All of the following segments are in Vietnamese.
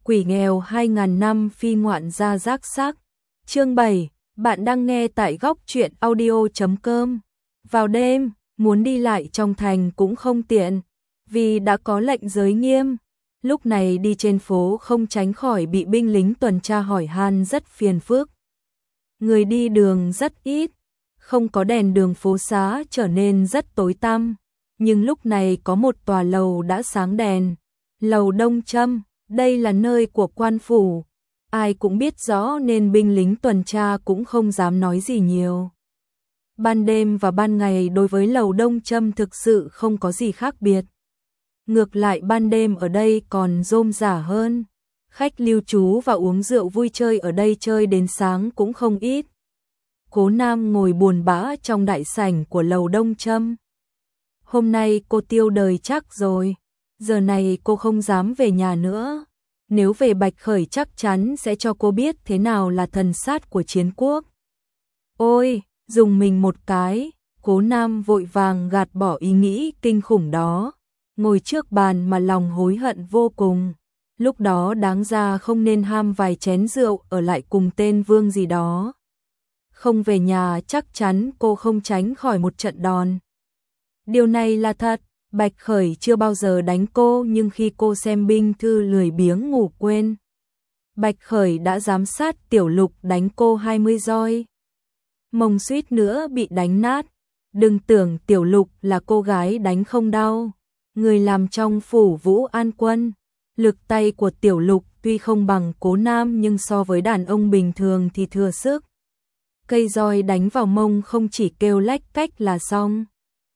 Quỷ nghèo 2000 năm phi ngoạn gia giác sắc. Chương 7, bạn đang nghe tại góc truyện audio.com. Vào đêm, muốn đi lại trong thành cũng không tiện, vì đã có lệnh giới nghiêm. Lúc này đi trên phố không tránh khỏi bị binh lính tuần tra hỏi han rất phiền phức. Người đi đường rất ít, không có đèn đường phố xá trở nên rất tối tăm. Nhưng lúc này có một tòa lầu đã sáng đèn, lầu Đông Châm. Đây là nơi của quan phủ, ai cũng biết rõ nên binh lính tuần tra cũng không dám nói gì nhiều. Ban đêm và ban ngày đối với lầu Đông Châm thực sự không có gì khác biệt. Ngược lại ban đêm ở đây còn rôm rả hơn, khách lưu trú và uống rượu vui chơi ở đây chơi đến sáng cũng không ít. Cố Nam ngồi buồn bã trong đại sảnh của lầu Đông Châm. Hôm nay cô tiêu đời chắc rồi. Giờ này cô không dám về nhà nữa. Nếu về Bạch Khởi chắc chắn sẽ cho cô biết thế nào là thần sát của chiến quốc. Ôi, dùng mình một cái, Cố Nam vội vàng gạt bỏ ý nghĩ kinh khủng đó. Ngồi trước bàn mà lòng hối hận vô cùng. Lúc đó đáng ra không nên ham vài chén rượu ở lại cùng tên Vương gì đó. Không về nhà chắc chắn cô không tránh khỏi một trận đòn. Điều này là thật. Bạch Khởi chưa bao giờ đánh cô, nhưng khi cô xem binh thư lười biếng ngủ quên, Bạch Khởi đã giám sát Tiểu Lục đánh cô 20 roi. Mông suýt nữa bị đánh nát. Đừng tưởng Tiểu Lục là cô gái đánh không đau. Người làm trong phủ Vũ An Quân, lực tay của Tiểu Lục tuy không bằng Cố Nam nhưng so với đàn ông bình thường thì thừa sức. Cây roi đánh vào mông không chỉ kêu lách cách là xong.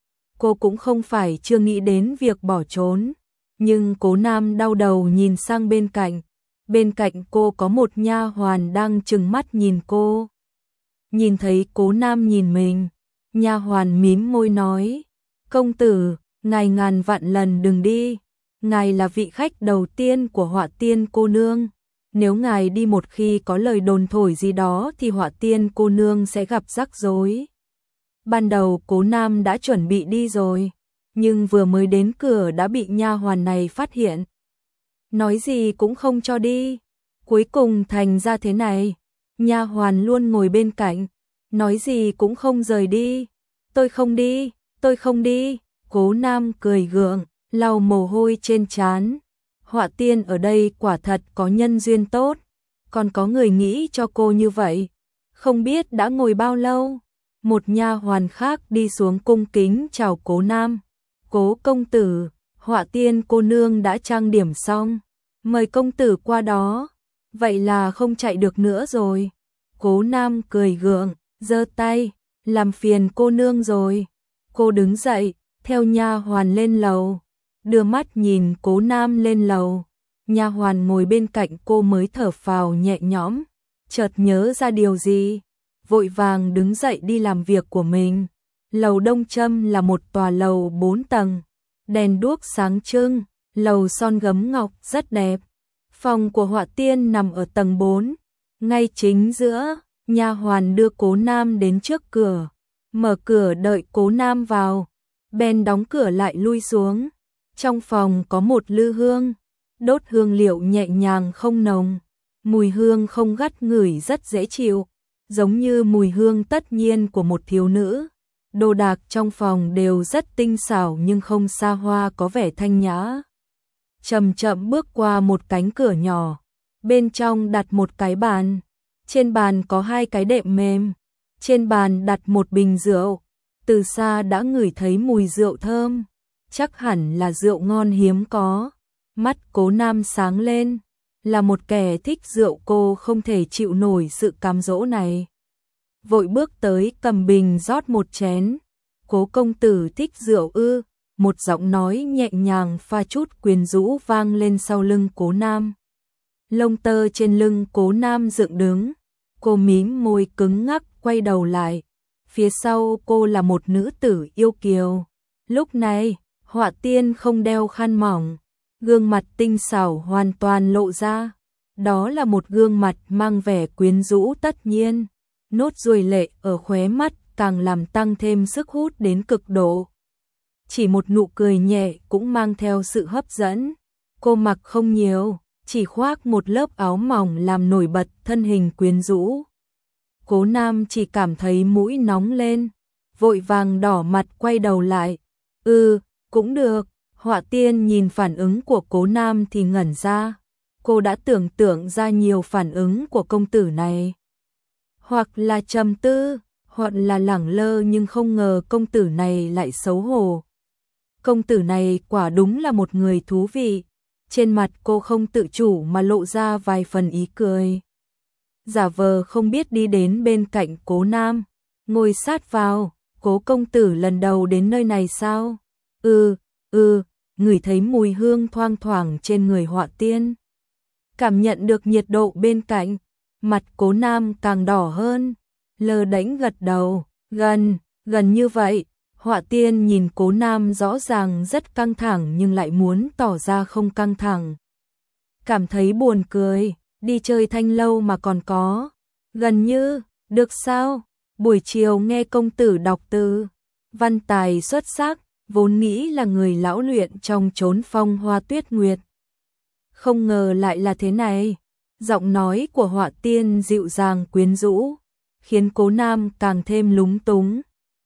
Cô cũng không phải chưa nghĩ đến việc bỏ trốn, nhưng Cố Nam đau đầu nhìn sang bên cạnh. Bên cạnh cô có một nha hoàn đang trừng mắt nhìn cô. Nhìn thấy Cố Nam nhìn mình, nha hoàn mím môi nói: "Công tử, ngài ngàn vạn lần đừng đi. Ngài là vị khách đầu tiên của Họa Tiên cô nương. Nếu ngài đi một khi có lời đồn thổi gì đó thì Họa Tiên cô nương sẽ gặp rắc rối." Ban đầu Cố Nam đã chuẩn bị đi rồi, nhưng vừa mới đến cửa đã bị nha hoàn này phát hiện. Nói gì cũng không cho đi, cuối cùng thành ra thế này. Nha hoàn luôn ngồi bên cạnh, nói gì cũng không rời đi. "Tôi không đi, tôi không đi." Cố Nam cười gượng, lau mồ hôi trên trán. Họa Tiên ở đây quả thật có nhân duyên tốt, còn có người nghĩ cho cô như vậy. Không biết đã ngồi bao lâu. Một nha hoàn khác đi xuống cung kính chào Cố Nam. "Cố công tử, Họa Tiên cô nương đã trang điểm xong, mời công tử qua đó." "Vậy là không chạy được nữa rồi." Cố Nam cười gượng, giơ tay: "Làm phiền cô nương rồi." Cô đứng dậy, theo nha hoàn lên lầu, đưa mắt nhìn Cố Nam lên lầu. Nha hoàn ngồi bên cạnh cô mới thở phào nhẹ nhõm, chợt nhớ ra điều gì, vội vàng đứng dậy đi làm việc của mình. Lầu Đông Châm là một tòa lầu 4 tầng, đèn đuốc sáng trưng, lầu son gấm ngọc rất đẹp. Phòng của Họa Tiên nằm ở tầng 4, ngay chính giữa. Nha hoàn đưa Cố Nam đến trước cửa, mở cửa đợi Cố Nam vào, bèn đóng cửa lại lui xuống. Trong phòng có một lư hương, đốt hương liệu nhẹ nhàng không nồng, mùi hương không gắt ngửi rất dễ chịu, giống như mùi hương tất nhiên của một thiếu nữ. Đồ đạc trong phòng đều rất tinh xảo nhưng không xa hoa, có vẻ thanh nhã. Chậm chậm bước qua một cánh cửa nhỏ, bên trong đặt một cái bàn. Trên bàn có 2 cái đệm mềm, trên bàn đặt một bình rượu. Từ xa đã ngửi thấy mùi rượu thơm, chắc hẳn là rượu ngon hiếm có. Mắt Cố Nam sáng lên, là một kẻ thích rượu cô không thể chịu nổi sự cám dỗ này. Vội bước tới cầm bình rót một chén. "Cố công tử thích rượu ư?" Một giọng nói nhẹ nhàng pha chút quyến rũ vang lên sau lưng Cố Nam. Lông tơ trên lưng Cố Nam dựng đứng. Cô mím môi cứng ngắc quay đầu lại. Phía sau cô là một nữ tử yêu kiều. Lúc này, Họa Tiên không đeo khăn mỏng, gương mặt tinh xảo hoàn toàn lộ ra. Đó là một gương mặt mang vẻ quyến rũ tất nhiên. Nốt ruồi lệ ở khóe mắt càng làm tăng thêm sức hút đến cực độ. Chỉ một nụ cười nhẹ cũng mang theo sự hấp dẫn. Cô mặc không nhiều, chỉ khoác một lớp áo mỏng làm nổi bật thân hình quyến rũ. Cố Nam chỉ cảm thấy mũi nóng lên, vội vàng đỏ mặt quay đầu lại. Cũng được. Họa Tiên nhìn phản ứng của Cố Nam thì ngẩn ra. Cô đã tưởng tượng ra nhiều phản ứng của công tử này. Hoặc là trầm tư, hoặc là lẳng lơ, nhưng không ngờ công tử này lại xấu hổ. Công tử này quả đúng là một người thú vị. Trên mặt cô không tự chủ mà lộ ra vài phần ý cười. Giả vờ không biết đi đến bên cạnh Cố Nam, ngồi sát vào. Cố công tử lần đầu đến nơi này sao? Ngửi thấy mùi hương thoang thoảng trên người Họa Tiên. Cảm nhận được nhiệt độ bên cạnh, mặt Cố Nam càng đỏ hơn, lơ đễnh gật đầu. Gần như vậy. Họa Tiên nhìn Cố Nam rõ ràng rất căng thẳng nhưng lại muốn tỏ ra không căng thẳng. Cảm thấy buồn cười, đi chơi Thanh Lâu mà còn có. Gần như, được sao? Buổi chiều nghe công tử đọc từ, văn tài xuất sắc, vốn nghĩ là người lão luyện trong chốn phong hoa tuyết nguyệt. Không ngờ lại là thế này. Giọng nói của Họa Tiên dịu dàng quyến rũ, khiến Cố Nam càng thêm lúng túng.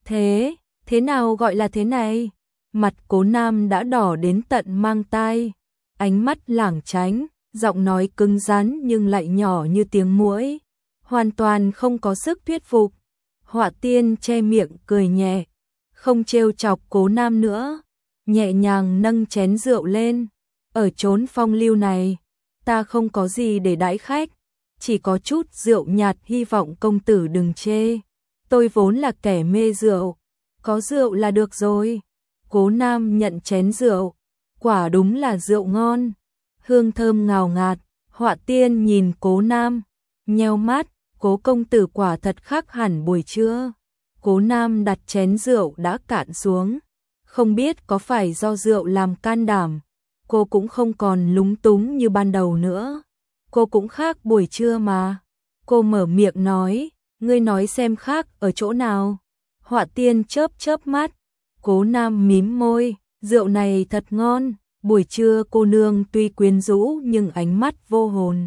Thế nào gọi là thế này? Mặt Cố Nam đã đỏ đến tận mang tai, ánh mắt lảng tránh, giọng nói cứng rắn nhưng lại nhỏ như tiếng muỗi, hoàn toàn không có sức thuyết phục. Họa Tiên che miệng cười nhẹ, không trêu chọc Cố Nam nữa, nhẹ nhàng nâng chén rượu lên. Ở chốn phong lưu này, ta không có gì để đãi khách, chỉ có chút rượu nhạt, hy vọng công tử đừng chê. Tôi vốn là kẻ mê rượu, có rượu là được rồi. Cố Nam nhận chén rượu, quả đúng là rượu ngon, hương thơm ngào ngạt. Họa Tiên nhìn Cố Nam, nheo mắt, Cố công tử quả thật khác hẳn buổi trưa. Cố Nam đặt chén rượu đã cạn xuống, không biết có phải do rượu làm can đảm, cô cũng không còn lúng túng như ban đầu nữa. Cô cũng khác buổi trưa mà. Cô mở miệng nói, ngươi nói xem khác ở chỗ nào? Họa Tiên chớp chớp mắt. Cố Nam mím môi, rượu này thật ngon. Buổi trưa cô nương tuy quyến rũ nhưng ánh mắt vô hồn,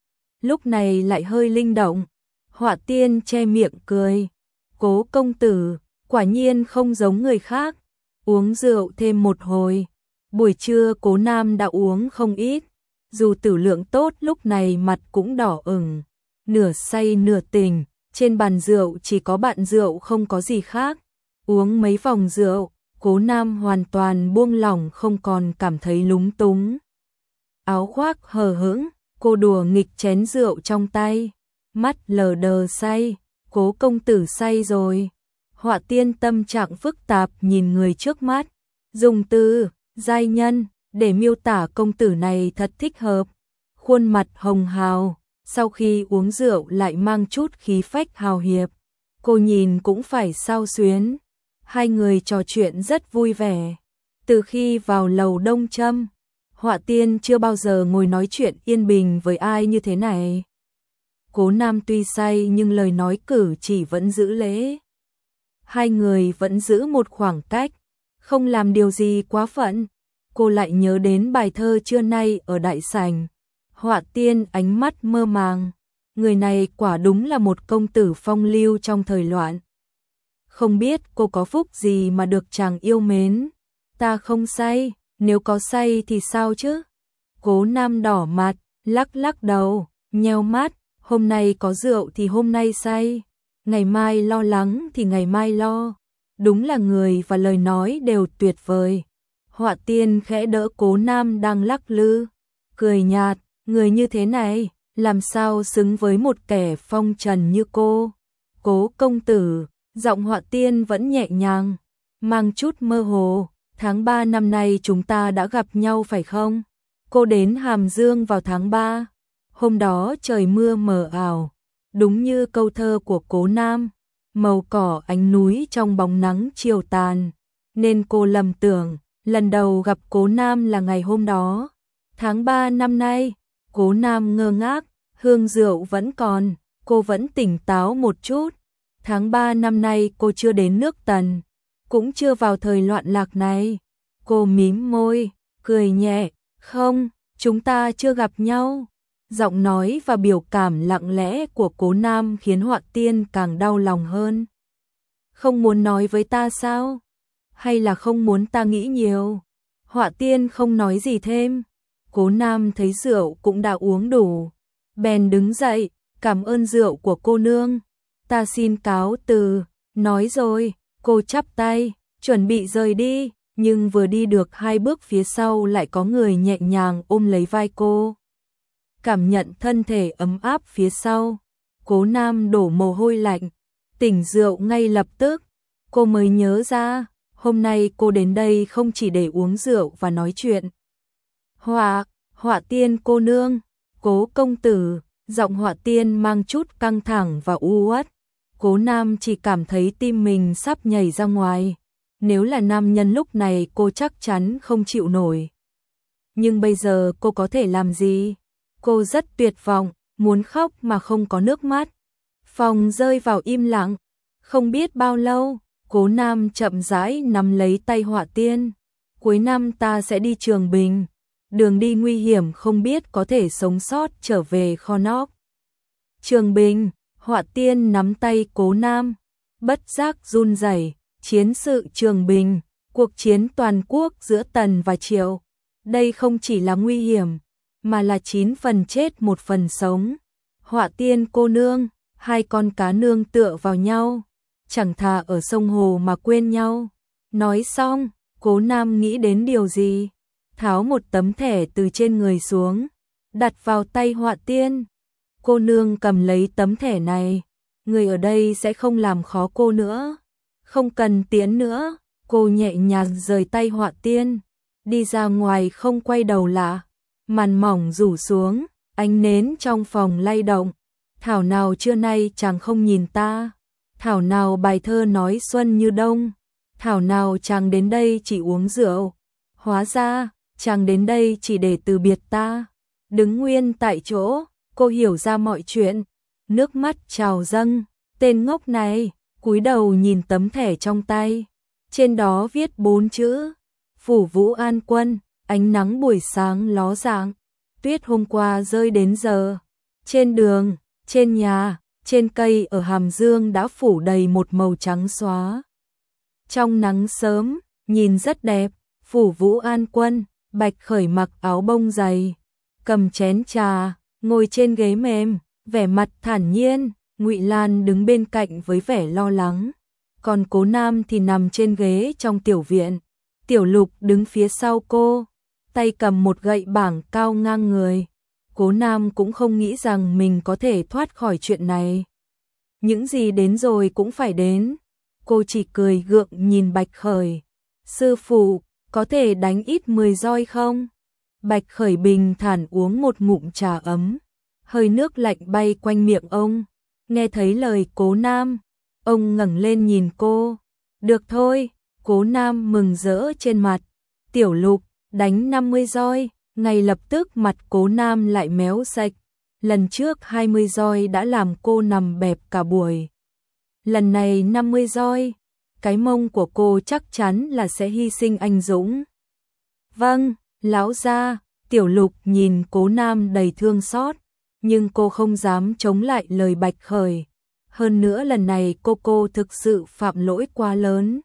lúc này lại hơi linh động. Họa Tiên che miệng cười, Cố công tử quả nhiên không giống người khác. Uống rượu thêm một hồi, buổi trưa Cố Nam đã uống không ít, dù tử lượng tốt lúc này mặt cũng đỏ ửng, nửa say nửa tỉnh. Trên bàn rượu chỉ có bạn rượu, không có gì khác. Uống mấy vòng rượu, Cố Nam hoàn toàn buông lỏng, không còn cảm thấy lúng túng. Áo khoác hờ hững, cô đùa nghịch chén rượu trong tay, mắt lờ đờ say. Cố công tử say rồi. Họa Tiên tâm trạng phức tạp nhìn người trước mắt, dùng từ giai nhân để miêu tả công tử này thật thích hợp. Khuôn mặt hồng hào, sau khi uống rượu lại mang chút khí phách hào hiệp, cô nhìn cũng phải xao xuyến. Hai người trò chuyện rất vui vẻ. Từ khi vào lầu Đông Trâm, Họa Tiên chưa bao giờ ngồi nói chuyện yên bình với ai như thế này. Cố Nam tuy say nhưng lời nói cử chỉ vẫn giữ lễ. Hai người vẫn giữ một khoảng cách, không làm điều gì quá phận. Cô lại nhớ đến bài thơ trưa nay ở đại sảnh. Họa Tiên ánh mắt mơ màng, người này quả đúng là một công tử phong lưu trong thời loạn. Không biết cô có phúc gì mà được chàng yêu mến. Ta không say, nếu có say thì sao chứ? Cố Nam đỏ mặt, lắc lắc đầu, nheo mắt, hôm nay có rượu thì hôm nay say, ngày mai lo lắng thì ngày mai lo. Đúng là người và lời nói đều tuyệt vời. Họa Tiên khẽ đỡ Cố Nam đang lắc lư, cười nhạt, người như thế này, làm sao xứng với một kẻ phong trần như cô. Cố công tử, giọng Họa Tiên vẫn nhẹ nhàng, mang chút mơ hồ. Tháng 3 năm nay chúng ta đã gặp nhau phải không? Cô đến Hàm Dương vào tháng 3. Hôm đó trời mưa mờ ảo, đúng như câu thơ của Cố Nam, màu cỏ ánh núi trong bóng nắng chiều tàn, nên cô lầm tưởng lần đầu gặp Cố Nam là ngày hôm đó. Tháng 3 năm nay, Cố Nam ngơ ngác, hương rượu vẫn còn, cô vẫn tỉnh táo một chút. Tháng 3 năm nay cô chưa đến nước Tần, cũng chưa vào thời loạn lạc này. Cô mím môi, cười nhẹ, không, chúng ta chưa gặp nhau. Giọng nói và biểu cảm lặng lẽ của Cố Nam khiến Họa Tiên càng đau lòng hơn. Không muốn nói với ta sao? Hay là không muốn ta nghĩ nhiều? Họa Tiên không nói gì thêm. Cố Nam thấy rượu cũng đã uống đủ, bèn đứng dậy, cảm ơn rượu của cô nương. Ta xin cáo từ, nói rồi, cô chắp tay, chuẩn bị rời đi, nhưng vừa đi được 2 bước phía sau lại có người nhẹ nhàng ôm lấy vai cô. Cảm nhận thân thể ấm áp phía sau, Cố Nam đổ mồ hôi lạnh, tỉnh rượu ngay lập tức. Cô mới nhớ ra, hôm nay cô đến đây không chỉ để uống rượu và nói chuyện. Họa Tiên cô nương, Cố công tử, giọng Họa Tiên mang chút căng thẳng và u uất. Cố Nam chỉ cảm thấy tim mình sắp nhảy ra ngoài. Nếu là nam nhân lúc này cô chắc chắn không chịu nổi. Nhưng bây giờ cô có thể làm gì? Cô rất tuyệt vọng, muốn khóc mà không có nước mắt. Phòng rơi vào im lặng. Không biết bao lâu, Cố Nam chậm rãi nắm lấy tay Họa Tiên. Cuối năm ta sẽ đi Trường Bình. Đường đi nguy hiểm, không biết có thể sống sót trở về kho nóc. Trường Bình, Họa Tiên nắm tay Cố Nam, bất giác run rẩy. Chiến sự Trường Bình, cuộc chiến toàn quốc giữa Tần và Triệu. Đây không chỉ là nguy hiểm, mà là 9 phần chết 1 phần sống. Họa Tiên cô nương, 2 con cá nương tựa vào nhau, chẳng thà ở sông hồ mà quên nhau. Nói xong, Cố Nam nghĩ đến điều gì, tháo một tấm thẻ từ trên người xuống, đặt vào tay Họa Tiên. Cô nương cầm lấy tấm thẻ này, người ở đây sẽ không làm khó cô nữa. Không cần tiến nữa. Cô nhẹ nhàng rời tay Họa Tiên, đi ra ngoài không quay đầu lại. Màn mỏng rủ xuống, ánh nến trong phòng lay động. Thảo nào trưa nay chàng không nhìn ta, thảo nào bài thơ nói xuân như đông, thảo nào chàng đến đây chỉ uống rượu. Hóa ra, chàng đến đây chỉ để từ biệt ta. Đứng nguyên tại chỗ, cô hiểu ra mọi chuyện. Nước mắt trào dâng, tên ngốc này, cúi đầu nhìn tấm thẻ trong tay. Trên đó viết 4 chữ, Phủ Vũ An Quân. Ánh nắng buổi sáng ló dạng, tuyết hôm qua rơi đến giờ. Trên đường, trên nhà, trên cây ở Hàm Dương đã phủ đầy một màu trắng xóa. Trong nắng sớm, nhìn rất đẹp. Phủ Vũ An Quân, Bạch Khởi mặc áo bông dày, cầm chén trà, ngồi trên ghế mềm, vẻ mặt thản nhiên. Ngụy Lan đứng bên cạnh với vẻ lo lắng, còn Cố Nam thì nằm trên ghế trong tiểu viện. Tiểu Lục đứng phía sau cô, tay cầm một gậy bảng cao ngang người. Cố Nam cũng không nghĩ rằng mình có thể thoát khỏi chuyện này. Những gì đến rồi cũng phải đến. Cô chỉ cười gượng nhìn Bạch Khởi. Sư phụ, có thể đánh ít 10 roi không? Bạch Khởi bình thản uống một ngụm trà ấm. Hơi nước lạnh bay quanh miệng ông. Nghe thấy lời Cố Nam, ông ngẩng lên nhìn cô. Được thôi, Cố Nam mừng rỡ trên mặt. Tiểu Lục, đánh 50 roi. Ngay lập tức mặt Cố Nam lại méo sạch. Lần trước 20 roi đã làm cô nằm bẹp cả buổi. Lần này 50 roi, cái mông của cô chắc chắn là sẽ hy sinh anh dũng. Vâng, lão gia. Tiểu Lục nhìn Cố Nam đầy thương xót, nhưng cô không dám chống lại lời Bạch Khởi. Hơn nữa lần này cô thực sự phạm lỗi quá lớn.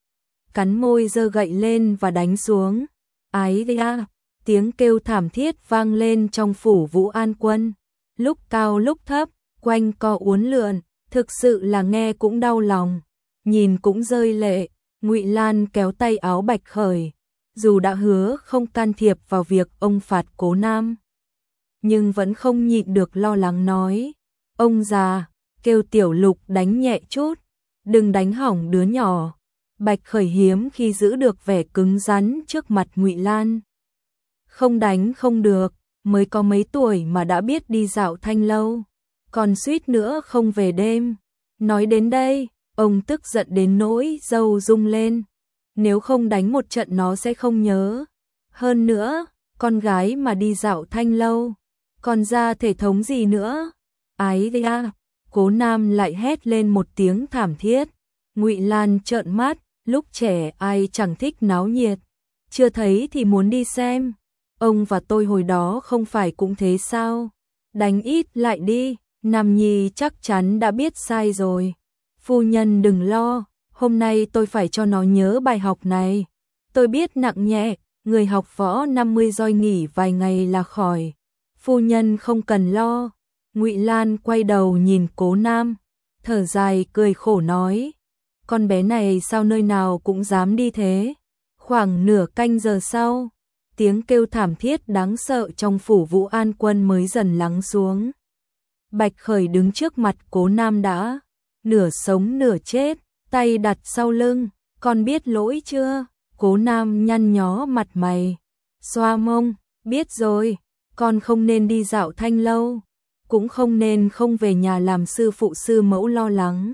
Cắn môi giơ gậy lên và đánh xuống. Ái da! Tiếng kêu thảm thiết vang lên trong Phủ Vũ An Quân. Lúc cao lúc thấp, quanh co uốn lượn, thực sự là nghe cũng đau lòng. Nhìn cũng rơi lệ. Ngụy Lan kéo tay áo Bạch Khởi. Dù đã hứa không can thiệp vào việc ông phạt Cố Nam, nhưng vẫn không nhịn được lo lắng nói. Ông già, kêu Tiểu Lục đánh nhẹ chút, đừng đánh hỏng đứa nhỏ. Bạch Khởi hiếm khi giữ được vẻ cứng rắn trước mặt Ngụy Lan. Không đánh không được, mới có mấy tuổi mà đã biết đi dạo thanh lâu, còn suýt nữa không về đêm. Nói đến đây, ông tức giận đến nỗi râu rung lên. Nếu không đánh một trận nó sẽ không nhớ. Hơn nữa, con gái mà đi dạo thanh lâu, còn ra thể thống gì nữa. Ái da! Cố Nam lại hét lên một tiếng thảm thiết. Ngụy Lan trợn mắt, lúc trẻ ai chẳng thích náo nhiệt, chưa thấy thì muốn đi xem. Ông và tôi hồi đó không phải cũng thế sao? Đánh ít lại đi, Nam Nhi chắc chắn đã biết sai rồi. Phu nhân đừng lo, hôm nay tôi phải cho nó nhớ bài học này. Tôi biết nặng nhẹ, người học võ 50 roi nghỉ vài ngày là khỏi. Phu nhân không cần lo. Ngụy Lan quay đầu nhìn Cố Nam, thở dài cười khổ nói, con bé này sao nơi nào cũng dám đi thế. Khoảng nửa canh giờ sau, tiếng kêu thảm thiết đáng sợ trong phủ Vũ An Quân mới dần lắng xuống. Bạch Khởi đứng trước mặt Cố Nam đã nửa sống nửa chết, tay đặt sau lưng, con biết lỗi chưa? Cố Nam nhăn nhó mặt mày, xoa mông, biết rồi, con không nên đi dạo Thanh lâu, cũng không nên không về nhà làm sư phụ sư mẫu lo lắng,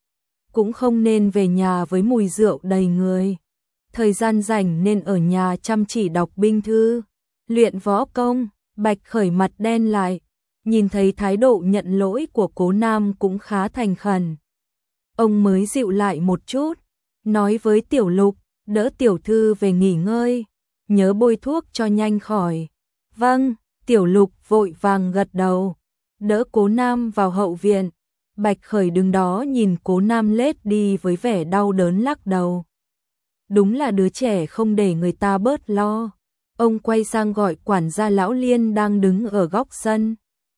cũng không nên về nhà với mùi rượu đầy người. Thời gian rảnh nên ở nhà chăm chỉ đọc binh thư, luyện võ công. Bạch Khởi mặt đen lại, nhìn thấy thái độ nhận lỗi của Cố Nam cũng khá thành khẩn. Ông mới dịu lại một chút, nói với Tiểu Lục, đỡ tiểu thư về nghỉ ngơi, nhớ bôi thuốc cho nhanh khỏi. Vâng, Tiểu Lục vội vàng gật đầu, đỡ Cố Nam vào hậu viện. Bạch Khởi đứng đó nhìn Cố Nam lết đi với vẻ đau đớn lắc đầu. Đúng là đứa trẻ không để người ta bớt lo. Ông quay sang gọi quản gia Lão Liên đang đứng ở góc sân.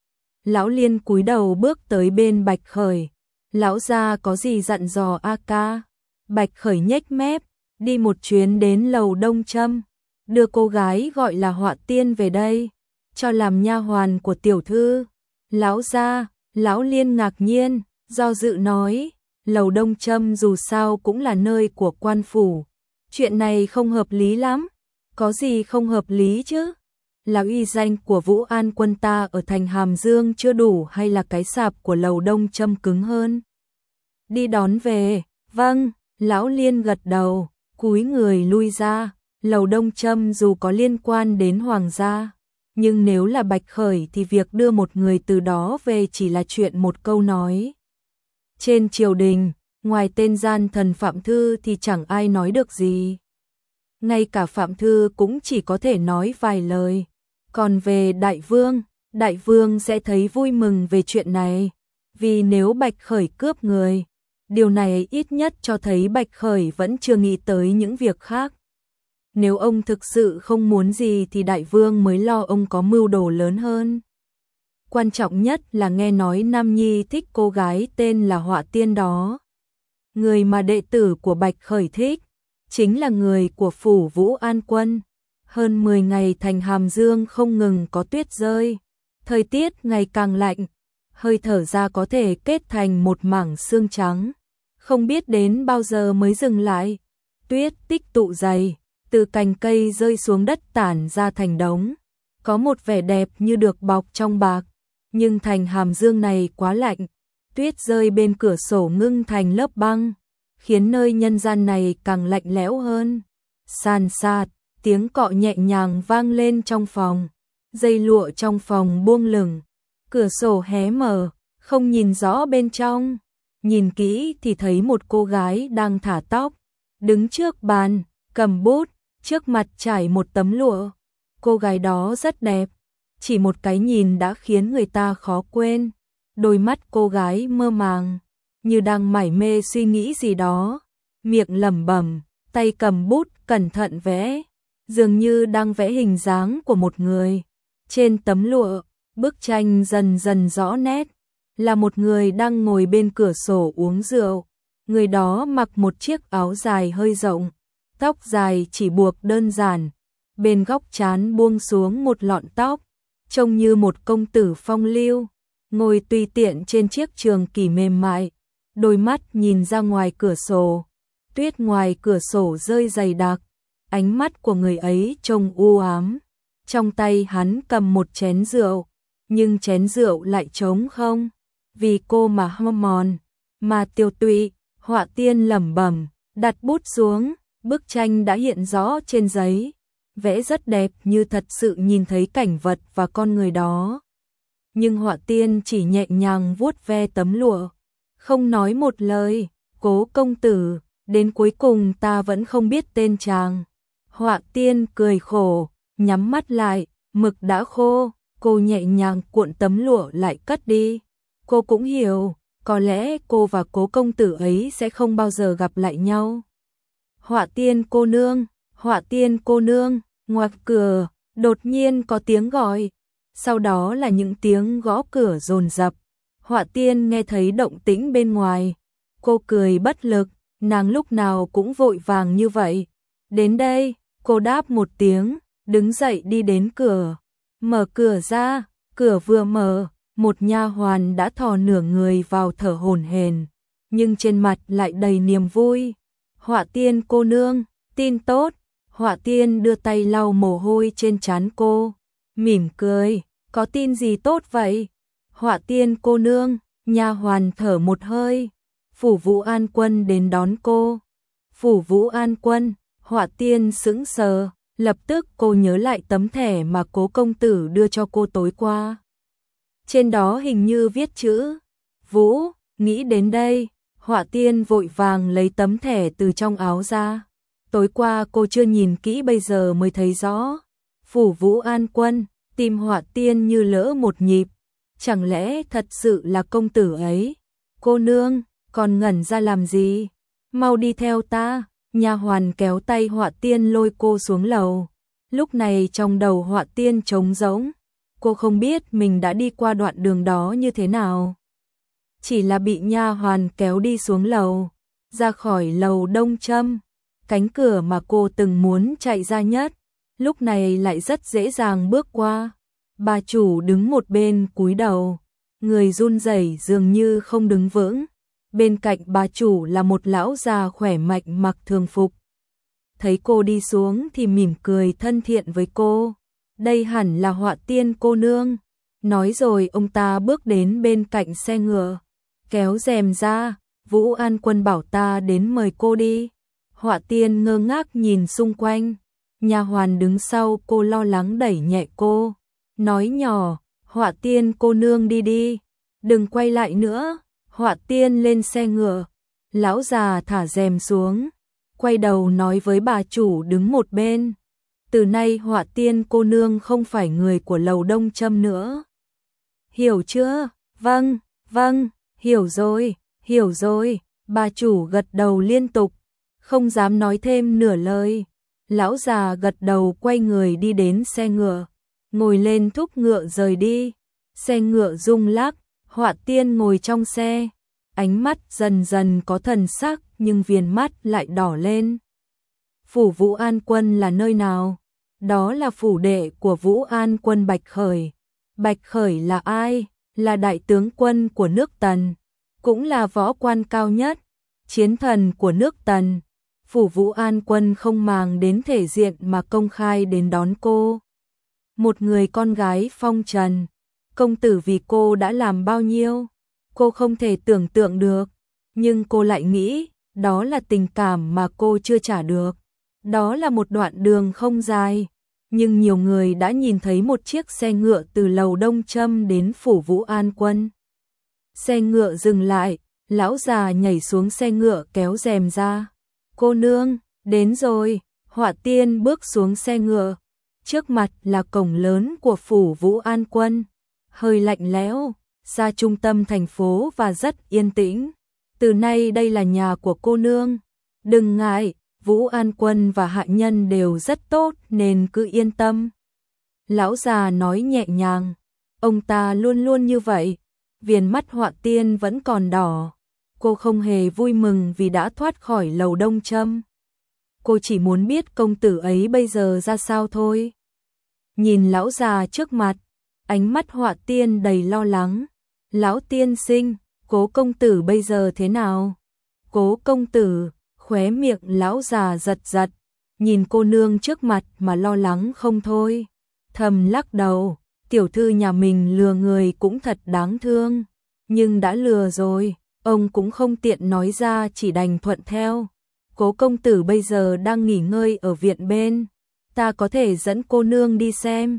Lão Liên cúi đầu bước tới bên Bạch Khởi. Lão gia có gì dặn dò a ca? Bạch Khởi nhếch mép, đi một chuyến đến lầu Đông Trâm, đưa cô gái gọi là Họa Tiên về đây, cho làm nha hoàn của tiểu thư. Lão gia, Lão Liên ngạc nhiên, do dự nói, lầu Đông Trâm dù sao cũng là nơi của quan phủ. Chuyện này không hợp lý lắm. Có gì không hợp lý chứ? Là uy danh của Vũ An Quân ta ở thành Hàm Dương chưa đủ hay là cái sạp của lầu Đông Trâm cứng hơn? Đi đón về. Vâng, Lão Liên gật đầu, cúi người lui ra. Lầu Đông Trâm dù có liên quan đến hoàng gia, nhưng nếu là Bạch Khởi thì việc đưa một người từ đó về chỉ là chuyện một câu nói. Trên triều đình, ngoài tên gian thần Phạm Thư thì chẳng ai nói được gì. Ngay cả Phạm Thư cũng chỉ có thể nói vài lời. Còn về Đại Vương sẽ thấy vui mừng về chuyện này. Vì nếu Bạch Khởi cướp người, điều này ít nhất cho thấy Bạch Khởi vẫn chưa nghĩ tới những việc khác. Nếu ông thực sự không muốn gì thì Đại Vương mới lo ông có mưu đồ lớn hơn. Quan trọng nhất là nghe nói Nam Nhi thích cô gái tên là Họa Tiên đó. Người mà đệ tử của Bạch Khởi thích chính là người của phủ Vũ An Quân. Hơn 10 ngày thành Hàm Dương không ngừng có tuyết rơi, thời tiết ngày càng lạnh, hơi thở ra có thể kết thành một mảng sương trắng, không biết đến bao giờ mới dừng lại. Tuyết tích tụ dày, từ cành cây rơi xuống đất tản ra thành đống, có một vẻ đẹp như được bọc trong bạc, nhưng thành Hàm Dương này quá lạnh, tuyết rơi bên cửa sổ ngưng thành lớp băng, khiến nơi nhân gian này càng lạnh lẽo hơn. San sạt, tiếng cọ nhẹ nhàng vang lên trong phòng, dây lụa trong phòng buông lửng, cửa sổ hé mở, không nhìn rõ bên trong, nhìn kỹ thì thấy một cô gái đang thả tóc, đứng trước bàn, cầm bút, trước mặt trải một tấm lụa. Cô gái đó rất đẹp, chỉ một cái nhìn đã khiến người ta khó quên. Đôi mắt cô gái mơ màng, như đang mải mê suy nghĩ gì đó, miệng lẩm bẩm, tay cầm bút cẩn thận vẽ, dường như đang vẽ hình dáng của một người. Trên tấm lụa, bức tranh dần dần rõ nét, là một người đang ngồi bên cửa sổ uống rượu. Người đó mặc một chiếc áo dài hơi rộng, tóc dài chỉ buộc đơn giản, bên góc trán buông xuống một lọn tóc, trông như một công tử phong lưu, ngồi tùy tiện trên chiếc trường kỷ mềm mại, đôi mắt nhìn ra ngoài cửa sổ. Tuyết ngoài cửa sổ rơi dày đặc, ánh mắt của người ấy trông u ám. Trong tay hắn cầm một chén rượu, nhưng chén rượu lại trống không, vì cô mà hâm mòn, mà tiêu tụy. Họa Tiên lẩm bẩm, đặt bút xuống, bức tranh đã hiện rõ trên giấy, vẽ rất đẹp như thật sự nhìn thấy cảnh vật và con người đó. Nhưng Họa Tiên chỉ nhẹ nhàng vuốt ve tấm lụa, không nói một lời. Cố công tử, đến cuối cùng ta vẫn không biết tên chàng. Họa Tiên cười khổ, nhắm mắt lại, mực đã khô, cô nhẹ nhàng cuộn tấm lụa lại cất đi. Cô cũng hiểu, có lẽ cô và Cố công tử ấy sẽ không bao giờ gặp lại nhau. Họa Tiên cô nương, ngoặc cửa, đột nhiên có tiếng gọi, sau đó là những tiếng gõ cửa dồn dập. Họa Tiên nghe thấy động tĩnh bên ngoài, cô cười bất lực, nàng lúc nào cũng vội vàng như vậy. Đến đây, cô đáp một tiếng, đứng dậy đi đến cửa, mở cửa ra, cửa vừa mở, một nha hoàn đã thò nửa người vào thở hổn hển, nhưng trên mặt lại đầy niềm vui. Họa Tiên cô nương, tin tốt. Họa Tiên đưa tay lau mồ hôi trên trán cô, mỉm cười, có tin gì tốt vậy? Họa Tiên cô nương, nha hoàn thở một hơi, Phủ Vũ An Quân đến đón cô. Phủ Vũ An Quân, Họa Tiên sững sờ, lập tức cô nhớ lại tấm thẻ mà Cố công tử đưa cho cô tối qua. Trên đó hình như viết chữ Vũ, nghĩ đến đây, Họa Tiên vội vàng lấy tấm thẻ từ trong áo ra. Tối qua cô chưa nhìn kỹ bây giờ mới thấy rõ. Phủ Vũ An Quân, tim Họa Tiên như lỡ một nhịp. Chẳng lẽ thật sự là công tử ấy? Cô nương, còn ngẩn ra làm gì? Mau đi theo ta. Nha hoàn kéo tay Họa Tiên lôi cô xuống lầu. Lúc này trong đầu Họa Tiên trống rỗng. Cô không biết mình đã đi qua đoạn đường đó như thế nào. Chỉ là bị nha hoàn kéo đi xuống lầu, ra khỏi lầu Đông Châm. Cánh cửa mà cô từng muốn chạy ra nhất, lúc này lại rất dễ dàng bước qua. Bà chủ đứng một bên cúi đầu, người run rẩy dường như không đứng vững. Bên cạnh bà chủ là một lão già khỏe mạnh mặc thường phục. Thấy cô đi xuống thì mỉm cười thân thiện với cô. Đây hẳn là Họa Tiên cô nương. Nói rồi ông ta bước đến bên cạnh xe ngựa, kéo rèm ra, Vũ An Quân bảo ta đến mời cô đi. Họa Tiên ngơ ngác nhìn xung quanh, nha hoàn đứng sau cô lo lắng đẩy nhẹ cô, nói nhỏ, Họa Tiên cô nương đi đi, đừng quay lại nữa. Họa Tiên lên xe ngựa, lão già thả rèm xuống, quay đầu nói với bà chủ đứng một bên, từ nay Họa Tiên cô nương không phải người của lầu Đông Châm nữa. Hiểu chưa? Vâng, vâng, hiểu rồi, bà chủ gật đầu liên tục, không dám nói thêm nửa lời. Lão già gật đầu quay người đi đến xe ngựa, ngồi lên thúc ngựa rời đi. Xe ngựa rung lắc, Họa Tiên ngồi trong xe, ánh mắt dần dần có thần sắc nhưng viền mắt lại đỏ lên. Phủ Vũ An Quân là nơi nào? Đó là phủ đệ của Vũ An Quân Bạch Khởi. Bạch Khởi là ai? Là đại tướng quân của nước Tần, cũng là võ quan cao nhất, chiến thần của nước Tần. Phủ Vũ An Quân không màng đến thể diện mà công khai đến đón cô. Một người con gái phong trần, công tử vì cô đã làm bao nhiêu, cô không thể tưởng tượng được, nhưng cô lại nghĩ, đó là tình cảm mà cô chưa trả được. Đó là một đoạn đường không dài, nhưng nhiều người đã nhìn thấy một chiếc xe ngựa từ lầu Đông Châm đến phủ Vũ An Quân. Xe ngựa dừng lại, lão già nhảy xuống xe ngựa kéo rèm ra. Cô nương, đến rồi. Họa Tiên bước xuống xe ngựa. Trước mặt là cổng lớn của phủ Vũ An Quân. Hơi lạnh lẽo, xa trung tâm thành phố và rất yên tĩnh. Từ nay đây là nhà của cô nương. Đừng ngại, Vũ An Quân và hạ nhân đều rất tốt nên cứ yên tâm. Lão già nói nhẹ nhàng. Ông ta luôn luôn như vậy. Viền mắt Họa Tiên vẫn còn đỏ. Cô không hề vui mừng vì đã thoát khỏi lầu Đông Châm. Cô chỉ muốn biết công tử ấy bây giờ ra sao thôi. Nhìn lão già trước mặt, ánh mắt Họa Tiên đầy lo lắng. Lão tiên sinh, Cố công tử bây giờ thế nào? Cố công tử, khóe miệng lão già giật giật, nhìn cô nương trước mặt mà lo lắng không thôi. Thầm lắc đầu, tiểu thư nhà mình lừa người cũng thật đáng thương, nhưng đã lừa rồi, ông cũng không tiện nói ra, chỉ đành thuận theo. Cố công tử bây giờ đang nghỉ ngơi ở viện bên, ta có thể dẫn cô nương đi xem.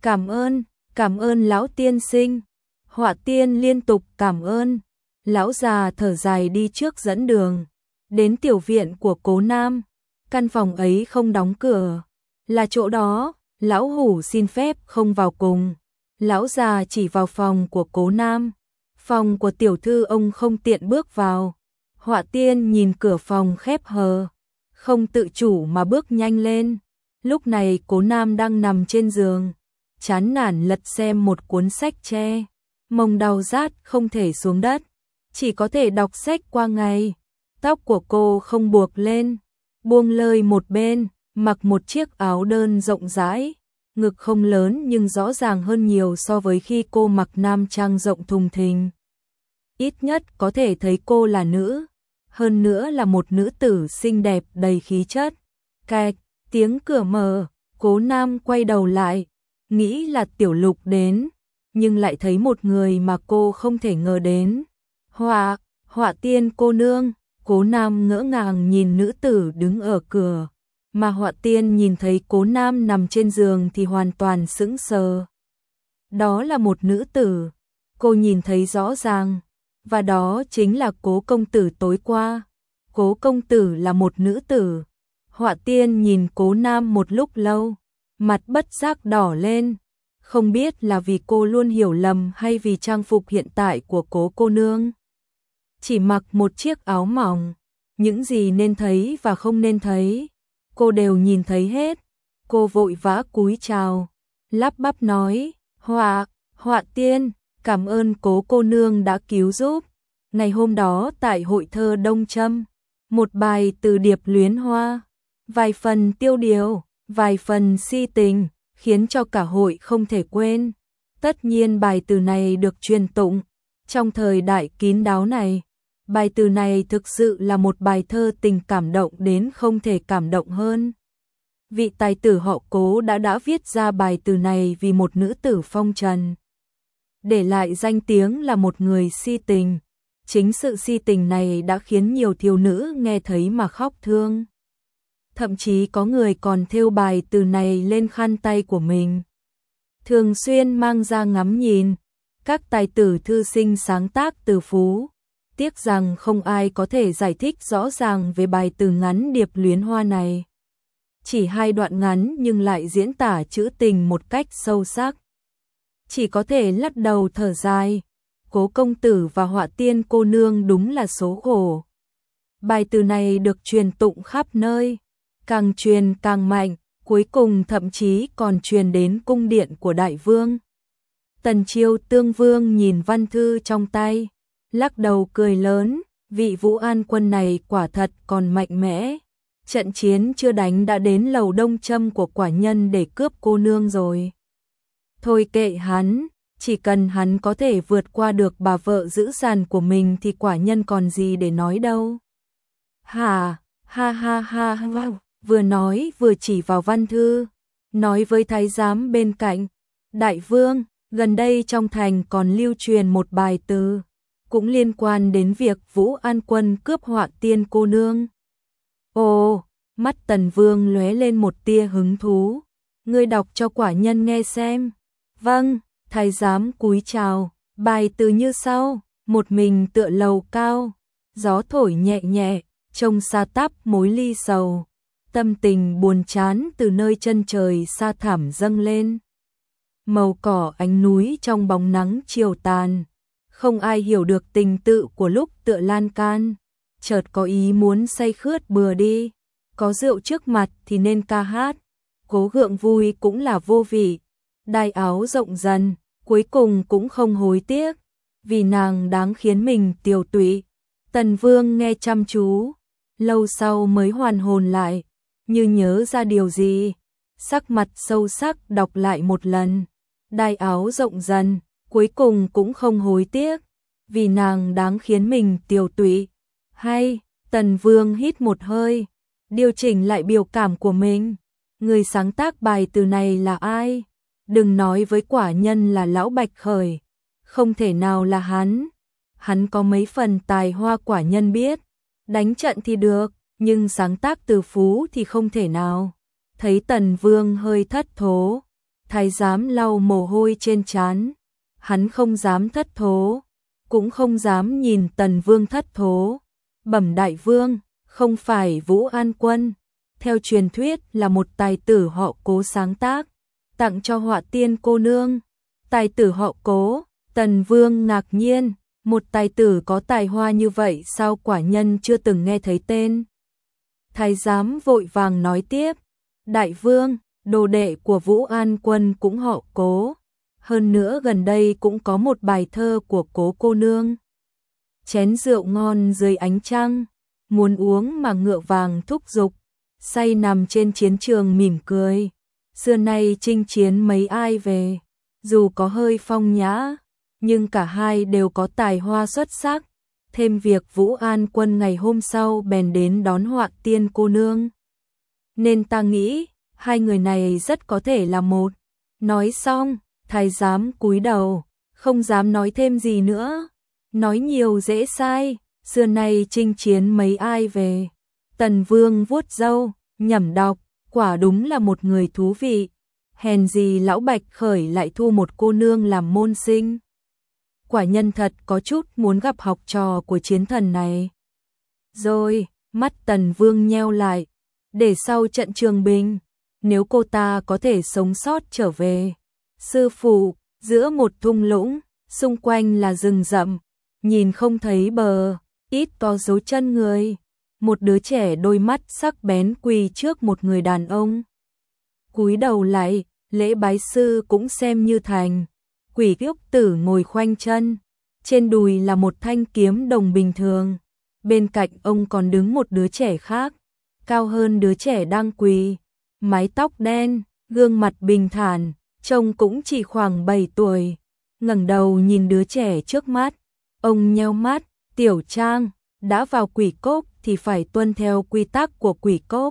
Cảm ơn lão tiên sinh. Họa Tiên liên tục cảm ơn. Lão già thở dài đi trước dẫn đường, đến tiểu viện của Cố Nam. Căn phòng ấy không đóng cửa, là chỗ đó, Lão Hủ xin phép không vào cùng. Lão già chỉ vào phòng của Cố Nam. Phòng của tiểu thư ông không tiện bước vào. Họa Tiên nhìn cửa phòng khép hờ, không tự chủ mà bước nhanh lên. Lúc này Cố Nam đang nằm trên giường, chán nản lật xem một cuốn sách tre, mông đau rát không thể xuống đất, chỉ có thể đọc sách qua ngày. Tóc của cô không buộc lên, buông lơi một bên, mặc một chiếc áo đơn rộng rãi, ngực không lớn nhưng rõ ràng hơn nhiều so với khi cô mặc nam trang rộng thùng thình. Ít nhất có thể thấy cô là nữ, hơn nữa là một nữ tử xinh đẹp đầy khí chất. Cạch, tiếng cửa mở, Cố Nam quay đầu lại, nghĩ là Tiểu Lục đến, nhưng lại thấy một người mà cô không thể ngờ đến. Họa Tiên cô nương. Cố Nam ngỡ ngàng nhìn nữ tử đứng ở cửa, mà Họa Tiên nhìn thấy Cố Nam nằm trên giường thì hoàn toàn sững sờ. Đó là một nữ tử, cô nhìn thấy rõ ràng, và đó chính là Cố công tử tối qua. Cố công tử là một nữ tử. Họa Tiên nhìn Cố Nam một lúc lâu, mặt bất giác đỏ lên, không biết là vì cô luôn hiểu lầm hay vì trang phục hiện tại của Cố cô nương. Chỉ mặc một chiếc áo mỏng, những gì nên thấy và không nên thấy, cô đều nhìn thấy hết. Cô vội vã cúi chào, lắp bắp nói, Họa Tiên, cảm ơn Cố cô nương đã cứu giúp. Ngày hôm đó tại hội thơ Đông Trâm, một bài từ điệp luyến hoa, vài phần tiêu điều, vài phần si tình, khiến cho cả hội không thể quên. Tất nhiên bài từ này được truyền tụng trong thời đại kín đáo này. Bài từ này thực sự là một bài thơ tình cảm động đến không thể cảm động hơn. Vị tài tử họ Cố đã viết ra bài từ này vì một nữ tử phong trần, để lại danh tiếng là một người si tình. Chính sự si tình này đã khiến nhiều thiếu nữ nghe thấy mà khóc thương. Thậm chí có người còn thêu bài từ này lên khăn tay của mình, thường xuyên mang ra ngắm nhìn. Các tài tử thư sinh sáng tác từ phú, tiếc rằng không ai có thể giải thích rõ ràng về bài từ ngắn điệp luyến hoa này. Chỉ 2 đoạn ngắn nhưng lại diễn tả trữ tình một cách sâu sắc. Chỉ có thể lắc đầu thở dài, Cố công tử và Họa Tiên cô nương đúng là số khổ. Bài từ này được truyền tụng khắp nơi, càng truyền càng mạnh, cuối cùng thậm chí còn truyền đến cung điện của đại vương. Tần Chiêu Tương Vương nhìn văn thư trong tay, lắc đầu cười lớn, vị Vũ An quân này quả thật còn mạnh mẽ. Trận chiến chưa đánh đã đến lầu Đông Trâm của quả nhân để cướp cô nương rồi. Thôi kệ hắn, chỉ cần hắn có thể vượt qua được bà vợ dữ dằn của mình thì quả nhân còn gì để nói đâu. Ha ha, vừa nói vừa chỉ vào văn thư, nói với thái giám bên cạnh, đại vương, gần đây trong thành còn lưu truyền một bài từ, cũng liên quan đến việc Vũ An quân cướp Họa Tiên cô nương. Ồ, mắt Tần Vương lóe lên một tia hứng thú, ngươi đọc cho quả nhân nghe xem. Vâng, thái giám cúi chào, bài từ như sau, một mình tựa lầu cao, gió thổi nhẹ nhẹ, trông xa tắp mối ly sầu, tâm tình buồn chán từ nơi chân trời xa thẳm dâng lên. Màu cỏ ánh núi trong bóng nắng chiều tàn, không ai hiểu được tình tự của lúc tựa lan can, chợt có ý muốn say khướt bừa đi, có rượu trước mặt thì nên ca hát, cố gượng vui cũng là vô vị, đai áo rộng dần, cuối cùng cũng không hối tiếc, vì nàng đáng khiến mình tiều tụy. Tần Vương nghe chăm chú, lâu sau mới hoàn hồn lại, như nhớ ra điều gì, sắc mặt sâu sắc đọc lại một lần, đai áo rộng dần, cuối cùng cũng không hối tiếc, vì nàng đáng khiến mình tiều tụy. Hay, Tần Vương hít một hơi, điều chỉnh lại biểu cảm của mình. Người sáng tác bài từ này là ai? Đừng nói với quả nhân là lão Bạch Khởi, không thể nào là hắn. Hắn có mấy phần tài hoa quả nhân biết, đánh trận thì được, nhưng sáng tác từ phú thì không thể nào. Thấy Tần Vương hơi thất thố, thái giám lau mồ hôi trên trán, hắn không dám thất thố, cũng không dám nhìn Tần Vương thất thố. Bẩm đại vương, không phải Vũ An quân, theo truyền thuyết là một tài tử họ Cố sáng tác, tặng cho Họa Tiên cô nương. Tài tử họ Cố. Tần Vương ngạc nhiên, một tài tử có tài hoa như vậy sao quả nhân chưa từng nghe thấy tên. Thái giám vội vàng nói tiếp, đại vương, đồ đệ của Vũ An Quân cũng họ Cố. Hơn nữa gần đây cũng có một bài thơ của Cố cô nương. Chén rượu ngon dưới ánh trăng, muốn uống mà ngựa vàng thúc giục, say nằm trên chiến trường mỉm cười. Xưa nay chinh chiến mấy ai về, dù có hơi phong nhã, nhưng cả hai đều có tài hoa xuất sắc. Thêm việc Vũ An Quân ngày hôm sau bèn đến đón Họa Tiên cô nương, nên ta nghĩ hai người này rất có thể là một. Nói xong, thái giám cúi đầu, không dám nói thêm gì nữa. Nói nhiều dễ sai, xưa nay chinh chiến mấy ai về. Tần Vương vuốt râu, nhẩm đọc, quả đúng là một người thú vị. Hèn gì lão Bạch Khởi lại thu một cô nương làm môn sinh. Quả nhân thật có chút muốn gặp học trò của chiến thần này. Rồi, mắt Tần Vương nheo lại, để sau trận Trường Bình, nếu cô ta có thể sống sót trở về. Sư phụ, giữa một thung lũng, xung quanh là rừng rậm, nhìn không thấy bờ, ít có dấu chân người. Một đứa trẻ đôi mắt sắc bén quỳ trước một người đàn ông. Cúi đầu lại, lễ bái sư cũng xem như thành. Quỷ Ốc Tử ngồi khoanh chân, trên đùi là một thanh kiếm đồng bình thường. Bên cạnh ông còn đứng một đứa trẻ khác, cao hơn đứa trẻ đang quỳ, mái tóc đen, gương mặt bình thản, trông cũng chỉ khoảng 7 tuổi. Ngẩng đầu nhìn đứa trẻ trước mắt, ông nheo mắt, Tiểu Trang, đã vào quỷ cốc thì phải tuân theo quy tắc của quỷ cốc.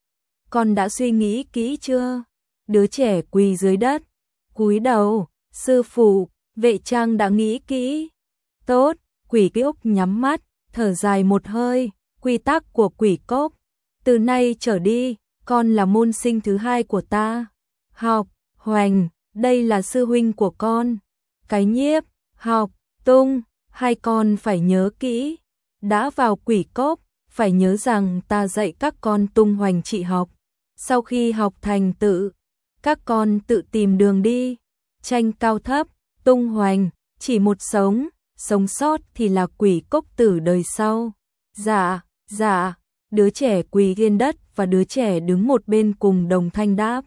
Con đã suy nghĩ kỹ chưa? Đứa trẻ quỳ dưới đất, cúi đầu, sư phụ, Vệ Trang đã nghĩ kỹ. Tốt, Quỷ Cốc nhắm mắt, thở dài một hơi, quy tắc của quỷ cốc. Từ nay trở đi, con là môn sinh thứ hai của ta. Học, Hoành, đây là sư huynh của con. Cái Nhiếp, Học, Tung, hai con phải nhớ kỹ. Đã vào quỷ cốc, phải nhớ rằng ta dạy các con Tung Hoành trị học. Sau khi học thành tự, các con tự tìm đường đi. Tranh cao thấp, Tung Hoành, chỉ một sống sót thì là quỷ cốc tử đời sau. Dạ, dạ, đứa trẻ quỳ trên đất và đứa trẻ đứng một bên cùng đồng thanh đáp.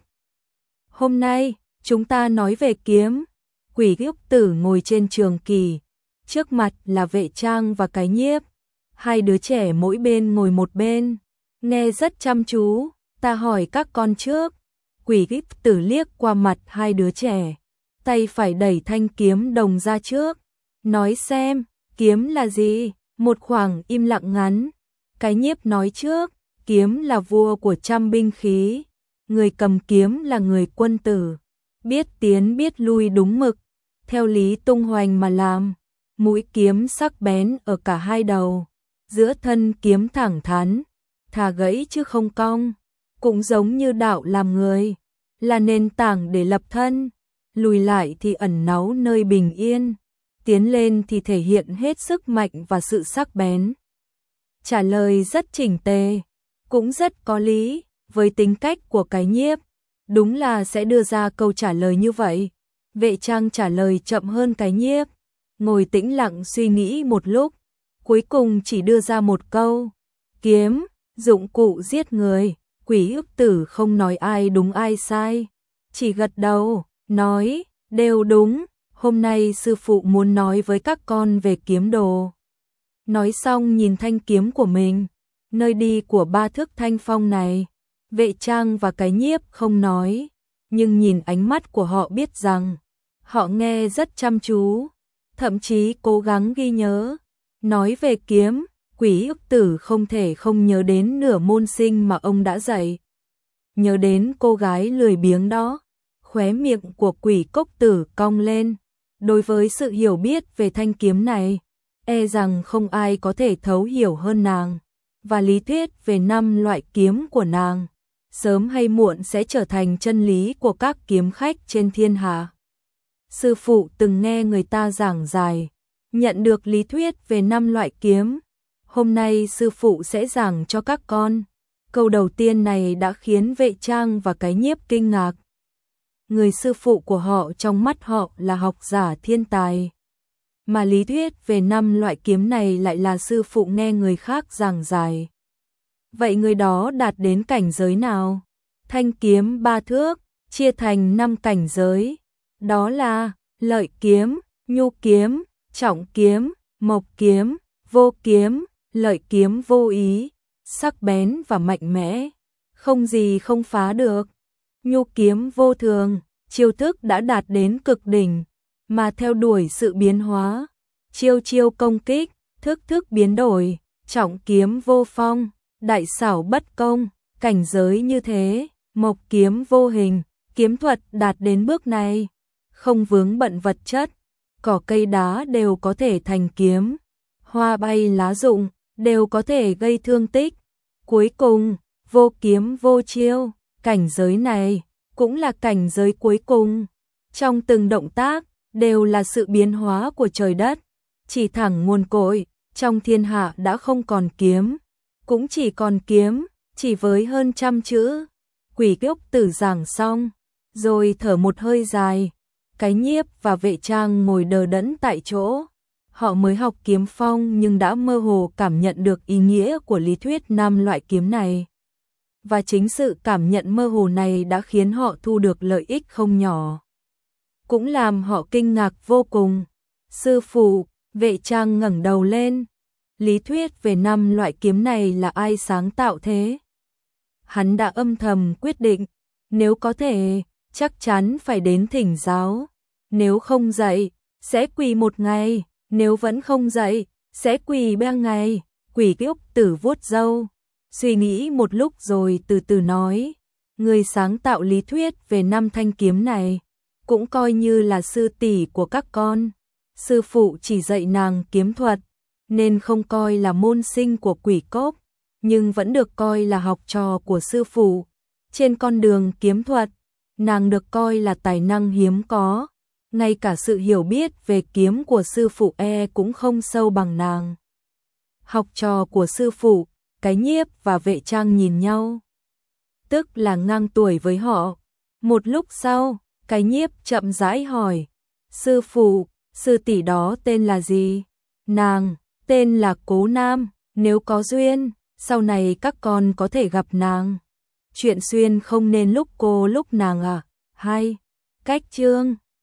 Hôm nay, chúng ta nói về kiếm. Quỷ Ốc Tử ngồi trên trường kỳ, trước mặt là Vệ Trang và Cái Nhiếp. Hai đứa trẻ mỗi bên ngồi một bên, nghe rất chăm chú. Ta hỏi các con trước. Quỷ Ốc Tử liếc qua mặt hai đứa trẻ, tay phải đẩy thanh kiếm đồng ra trước. Nói xem, kiếm là gì? Một khoảng im lặng ngắn. Cái Nhiếp nói trước, kiếm là vua của trăm binh khí. Người cầm kiếm là người quân tử, biết tiến biết lui đúng mực, theo lý Tung Hoành mà làm. Mũi kiếm sắc bén ở cả hai đầu, giữa thân kiếm thẳng thắn, thà gãy chứ không cong, cũng giống như đạo làm người, là nền tảng để lập thân. Lùi lại thì ẩn náu nơi bình yên, tiến lên thì thể hiện hết sức mạnh và sự sắc bén. Trả lời rất chỉnh tề, cũng rất có lý. Với tính cách của Cái Nhiếp, đúng là sẽ đưa ra câu trả lời như vậy. Vệ Trang trả lời chậm hơn Cái Nhiếp, ngồi tĩnh lặng suy nghĩ một lúc, cuối cùng chỉ đưa ra một câu. Kiếm, dụng cụ giết người. Quỷ Ốc Tử không nói ai đúng ai sai, chỉ gật đầu, nói, đều đúng, hôm nay sư phụ muốn nói với các con về kiếm đồ. Nói xong nhìn thanh kiếm của mình, nơi đi của ba thước thanh phong này. Vệ Trang và Cái Nhiếp không nói, nhưng nhìn ánh mắt của họ biết rằng họ nghe rất chăm chú, thậm chí cố gắng ghi nhớ. Nói về kiếm, Quỷ Ốc Tử không thể không nhớ đến nửa môn sinh mà ông đã dạy. Nhớ đến cô gái lười biếng đó. Khóe miệng của Quỷ Cốc Tử cong lên. Đối với sự hiểu biết về thanh kiếm này, e rằng không ai có thể thấu hiểu hơn nàng, và lý thuyết về 5 loại kiếm của nàng sớm hay muộn sẽ trở thành chân lý của các kiếm khách trên thiên hạ. Sư phụ từng nghe người ta giảng giải, nhận được lý thuyết về 5 loại kiếm. Hôm nay sư phụ sẽ giảng cho các con. Câu đầu tiên này đã khiến Vệ Trang và Cái Nhiếp kinh ngạc. người sư phụ của họ trong mắt họ là học giả thiên tài. Mà lý thuyết về 5 loại kiếm này lại là sư phụ nghe người khác giảng giải. Vậy người đó đạt đến cảnh giới nào? Thanh kiếm 3 thước, chia thành 5 cảnh giới. Đó là lợi kiếm, nhu kiếm, trọng kiếm, mộc kiếm, vô kiếm. Lợi kiếm vô ý, sắc bén và mạnh mẽ, không gì không phá được. Nhu kiếm vô thường, chiêu thức đã đạt đến cực đỉnh, mà theo đuổi sự biến hóa. Chiêu chiêu công kích, thức thức biến đổi. Trọng kiếm vô phong, đại xảo bất công, cảnh giới như thế. Mộc kiếm vô hình, kiếm thuật đạt đến bước này, không vướng bận vật chất, cỏ cây đá đều có thể thành kiếm, hoa bay lá rụng đều có thể gây thương tích. Cuối cùng, vô kiếm vô chiêu, cảnh giới này cũng là cảnh giới cuối cùng. Trong từng động tác đều là sự biến hóa của trời đất, chỉ thẳng nguồn cội, trong thiên hạ đã không còn kiếm, cũng chỉ còn kiếm, chỉ với hơn 100 chữ. Quỷ Cốc Tử giảng xong, rồi thở một hơi dài, Cái Nhiếp và Vệ Trang ngồi đờ đẫn tại chỗ. Họ mới học kiếm phong nhưng đã mơ hồ cảm nhận được ý nghĩa của lý thuyết 5 loại kiếm này. Và chính sự cảm nhận mơ hồ này đã khiến họ thu được lợi ích không nhỏ. Cũng làm họ kinh ngạc vô cùng. Sư phụ, Vệ Trang ngẩng đầu lên. Lý thuyết về 5 loại kiếm này là ai sáng tạo thế? Hắn đã âm thầm quyết định, nếu có thể, chắc chắn phải đến thỉnh giáo. Nếu không dạy, sẽ quỳ 1 ngày. Nếu vẫn không dậy, sẽ quỳ 3 ngày. Quỷ Cốc Tử vuốt râu, suy nghĩ một lúc rồi từ từ nói, người sáng tạo lý thuyết về 5 thanh kiếm này, cũng coi như là sư tỷ của các con. Sư phụ chỉ dạy nàng kiếm thuật, nên không coi là môn sinh của Quỷ Cốc, nhưng vẫn được coi là học trò của sư phụ. Trên con đường kiếm thuật, nàng được coi là tài năng hiếm có. Ngay cả sự hiểu biết về kiếm của sư phụ cũng không sâu bằng nàng. Học trò của sư phụ, Cái Nhiếp và Vệ Trang nhìn nhau, tức là ngang tuổi với họ. Một lúc sau, Cái Nhiếp chậm rãi hỏi, sư phụ, sư tỷ đó tên là gì? Nàng, tên là Cố Nam, nếu có duyên, sau này các con có thể gặp nàng. Chuyện xuyên không nên lúc cô lúc nàng à? Hay, cách chương